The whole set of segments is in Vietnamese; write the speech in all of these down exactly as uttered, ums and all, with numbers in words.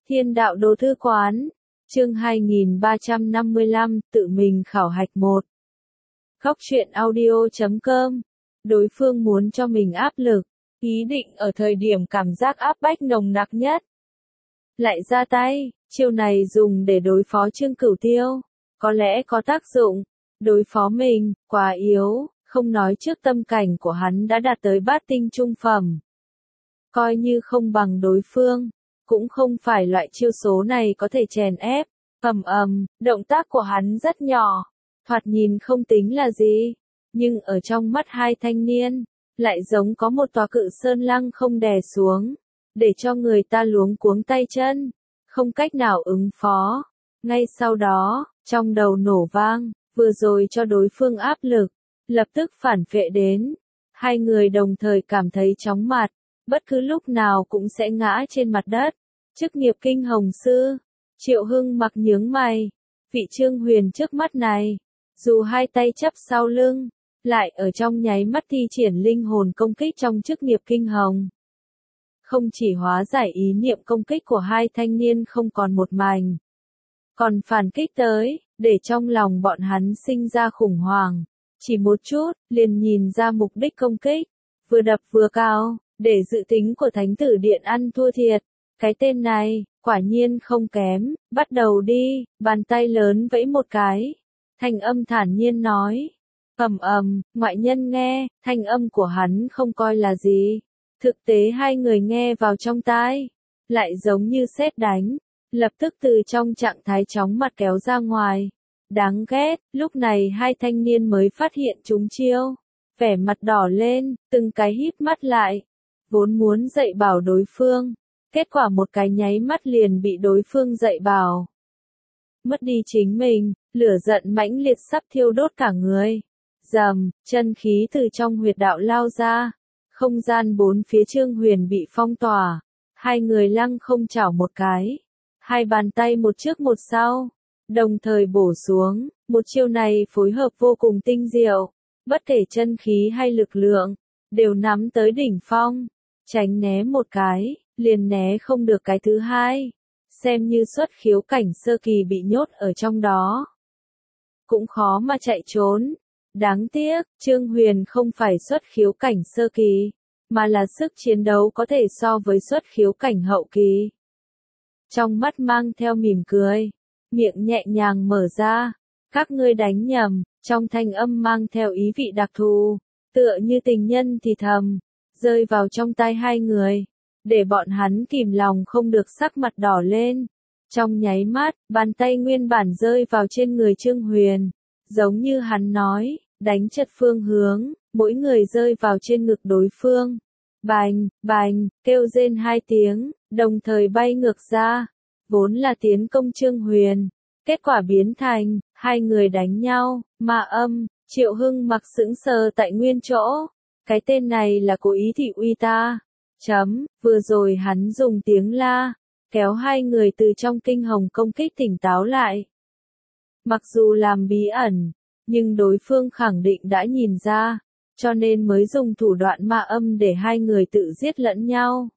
Thiên đạo đồ thư quán, chương hai nghìn ba trăm năm mươi lăm, tự mình khảo hạch một. Góc truyện audio chấm com. Đối phương muốn cho mình áp lực, ý định ở thời điểm cảm giác áp bách nồng nặc nhất. Lại ra tay, chiêu này dùng để đối phó Trương Cửu Tiêu, có lẽ có tác dụng. Đối phó mình, quá yếu, không nói trước tâm cảnh của hắn đã đạt tới bát tinh trung phẩm. Coi như không bằng đối phương, cũng không phải loại chiêu số này có thể chèn ép. Ầm ầm, động tác của hắn rất nhỏ, thoạt nhìn không tính là gì, nhưng ở trong mắt hai thanh niên, lại giống có một tòa cự sơn lăng không đè xuống, để cho người ta luống cuống tay chân, không cách nào ứng phó. Ngay sau đó, trong đầu nổ vang, vừa rồi cho đối phương áp lực, lập tức phản phệ đến. Hai người đồng thời cảm thấy chóng mặt, bất cứ lúc nào cũng sẽ ngã trên mặt đất. Chức nghiệp kinh hồng sư, Triệu Hưng mặc nhướng mày, vị Trương Huyền trước mắt này, dù hai tay chấp sau lưng, lại ở trong nháy mắt thi triển linh hồn công kích trong chức nghiệp kinh hồng. Không chỉ hóa giải ý niệm công kích của hai thanh niên không còn một mảnh, còn phản kích tới, để trong lòng bọn hắn sinh ra khủng hoảng. Chỉ một chút, liền nhìn ra mục đích công kích, vừa đập vừa cao, để dự tính của Thánh Tử Điện ăn thua thiệt. Cái tên này, quả nhiên không kém, bắt đầu đi, bàn tay lớn vẫy một cái. Thanh âm thản nhiên nói. Ầm ầm, ngoại nhân nghe, thanh âm của hắn không coi là gì. Thực tế hai người nghe vào trong tai, lại giống như sét đánh, lập tức từ trong trạng thái chóng mặt kéo ra ngoài. Đáng ghét, lúc này hai thanh niên mới phát hiện chúng chiêu, vẻ mặt đỏ lên, từng cái híp mắt lại, vốn muốn dạy bảo đối phương. Kết quả một cái nháy mắt liền bị đối phương dạy bảo. Mất đi chính mình, lửa giận mãnh liệt sắp thiêu đốt cả người. Rầm, chân khí từ trong huyệt đạo lao ra. Không gian bốn phía Trương Huyền bị phong tỏa. Hai người lăng không chảo một cái. Hai bàn tay một trước một sau. Đồng thời bổ xuống. Một chiêu này phối hợp vô cùng tinh diệu. Bất kể chân khí hay lực lượng, đều nắm tới đỉnh phong. Tránh né một cái, liền né không được cái thứ hai. Xem như xuất khiếu cảnh sơ kỳ bị nhốt ở trong đó, cũng khó mà chạy trốn. Đáng tiếc, Trương Huyền không phải xuất khiếu cảnh sơ kỳ, mà là sức chiến đấu có thể so với xuất khiếu cảnh hậu kỳ. Trong mắt mang theo mỉm cười, miệng nhẹ nhàng mở ra. Các ngươi đánh nhầm, trong thanh âm mang theo ý vị đặc thù, tựa như tình nhân thì thầm, rơi vào trong tai hai người, để bọn hắn kìm lòng không được sắc mặt đỏ lên. Trong nháy mắt, bàn tay nguyên bản rơi vào trên người Trương Huyền, giống như hắn nói, đánh chật phương hướng, mỗi người rơi vào trên ngực đối phương. Bành, bành, kêu rên hai tiếng, đồng thời bay ngược ra, vốn là tiến công Trương Huyền. Kết quả biến thành, hai người đánh nhau, ma âm. Triệu Hưng mặc sững sờ tại nguyên chỗ. Cái tên này là cố ý thị uy ta. Chấm, vừa rồi hắn dùng tiếng la, kéo hai người từ trong kinh hồng công kích tỉnh táo lại. Mặc dù làm bí ẩn, nhưng đối phương khẳng định đã nhìn ra, cho nên mới dùng thủ đoạn ma âm để hai người tự giết lẫn nhau.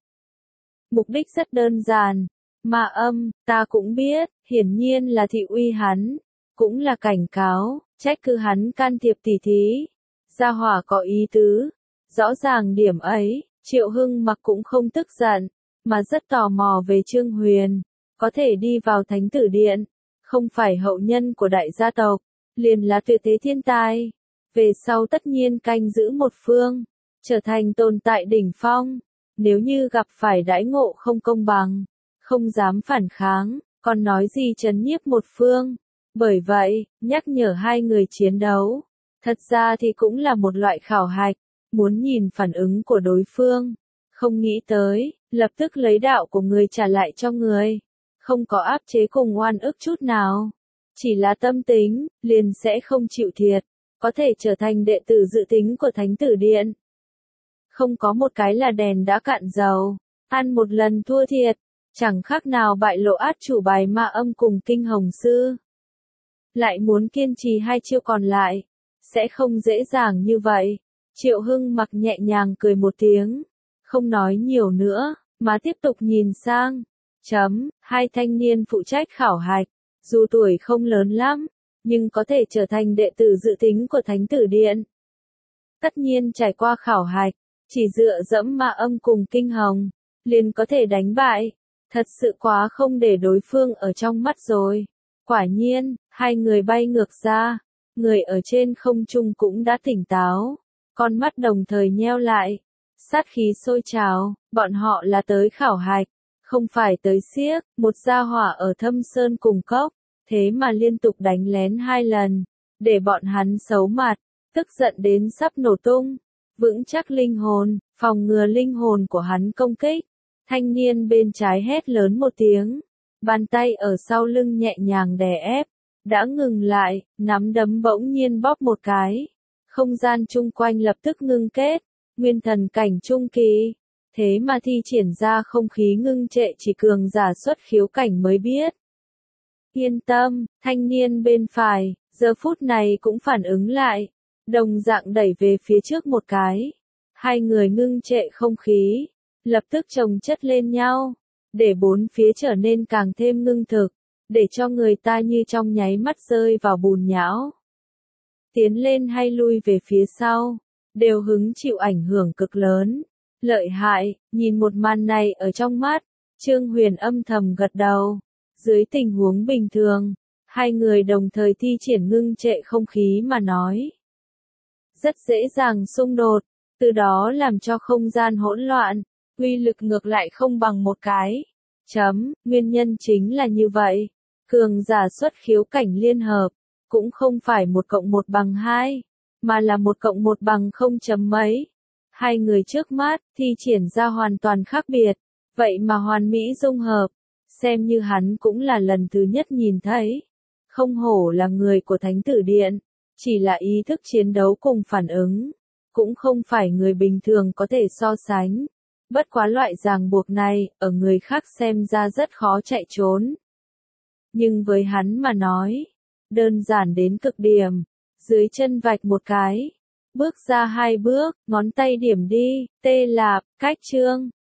Mục đích rất đơn giản. Ma âm, ta cũng biết, hiển nhiên là thị uy hắn, cũng là cảnh cáo, trách cứ hắn can thiệp tỉ thí. Gia hỏa có ý tứ, rõ ràng điểm ấy, Triệu Hưng mặc cũng không tức giận, mà rất tò mò về Trương Huyền, có thể đi vào Thánh Tử Điện, không phải hậu nhân của đại gia tộc, liền là tuyệt thế thiên tài, về sau tất nhiên canh giữ một phương, trở thành tồn tại đỉnh phong. Nếu như gặp phải đãi ngộ không công bằng, không dám phản kháng, còn nói gì trấn nhiếp một phương. Bởi vậy, nhắc nhở hai người chiến đấu, thật ra thì cũng là một loại khảo hạch, muốn nhìn phản ứng của đối phương. Không nghĩ tới, lập tức lấy đạo của người trả lại cho người, không có áp chế cùng oan ức chút nào. Chỉ là tâm tính, liền sẽ không chịu thiệt, có thể trở thành đệ tử dự tính của Thánh Tử Điện. Không có một cái là đèn đã cạn dầu, ăn một lần thua thiệt, chẳng khác nào bại lộ át chủ bài ma âm cùng kinh hồng sư. Lại muốn kiên trì hai chiêu còn lại, sẽ không dễ dàng như vậy. Triệu Hưng mặc nhẹ nhàng cười một tiếng, không nói nhiều nữa, mà tiếp tục nhìn sang. Chấm, hai thanh niên phụ trách khảo hạch, dù tuổi không lớn lắm, nhưng có thể trở thành đệ tử dự tính của Thánh Tử Điện. Tất nhiên trải qua khảo hạch, chỉ dựa dẫm ma âm cùng kinh hồng, liền có thể đánh bại, thật sự quá không để đối phương ở trong mắt rồi. Quả nhiên, hai người bay ngược ra, người ở trên không trung cũng đã tỉnh táo, con mắt đồng thời nheo lại, sát khí sôi trào, bọn họ là tới khảo hạch, không phải tới xiếc, một gia hỏa ở Thâm Sơn cùng cốc, thế mà liên tục đánh lén hai lần, để bọn hắn xấu mặt, tức giận đến sắp nổ tung, vững chắc linh hồn, phòng ngừa linh hồn của hắn công kích. Thanh niên bên trái hét lớn một tiếng, bàn tay ở sau lưng nhẹ nhàng đè ép, đã ngừng lại, nắm đấm bỗng nhiên bóp một cái, không gian chung quanh lập tức ngưng kết, nguyên thần cảnh trung kỳ, thế mà thi triển ra không khí ngưng trệ chỉ cường giả xuất khiếu cảnh mới biết. Yên tâm, thanh niên bên phải, giờ phút này cũng phản ứng lại, đồng dạng đẩy về phía trước một cái, hai người ngưng trệ không khí, lập tức chồng chất lên nhau, để bốn phía trở nên càng thêm ngưng thực, để cho người ta như trong nháy mắt rơi vào bùn nhão. Tiến lên hay lui về phía sau, đều hứng chịu ảnh hưởng cực lớn. Lợi hại, nhìn một màn này ở trong mắt, Trương Huyền âm thầm gật đầu. Dưới tình huống bình thường, hai người đồng thời thi triển ngưng trệ không khí mà nói. Rất dễ dàng xung đột, từ đó làm cho không gian hỗn loạn, uy lực ngược lại không bằng một cái. Chấm, nguyên nhân chính là như vậy. Cường giả xuất khiếu cảnh liên hợp, cũng không phải một cộng một bằng hai, mà là một cộng một bằng không chấm mấy. Hai người trước mắt, thi triển ra hoàn toàn khác biệt, vậy mà hoàn mỹ dung hợp, xem như hắn cũng là lần thứ nhất nhìn thấy. Không hổ là người của Thánh Tử Điện, chỉ là ý thức chiến đấu cùng phản ứng, cũng không phải người bình thường có thể so sánh. Bất quá loại ràng buộc này, ở người khác xem ra rất khó chạy trốn. Nhưng với hắn mà nói, đơn giản đến cực điểm, dưới chân vạch một cái, bước ra hai bước, ngón tay điểm đi, tê lạp, cách chương.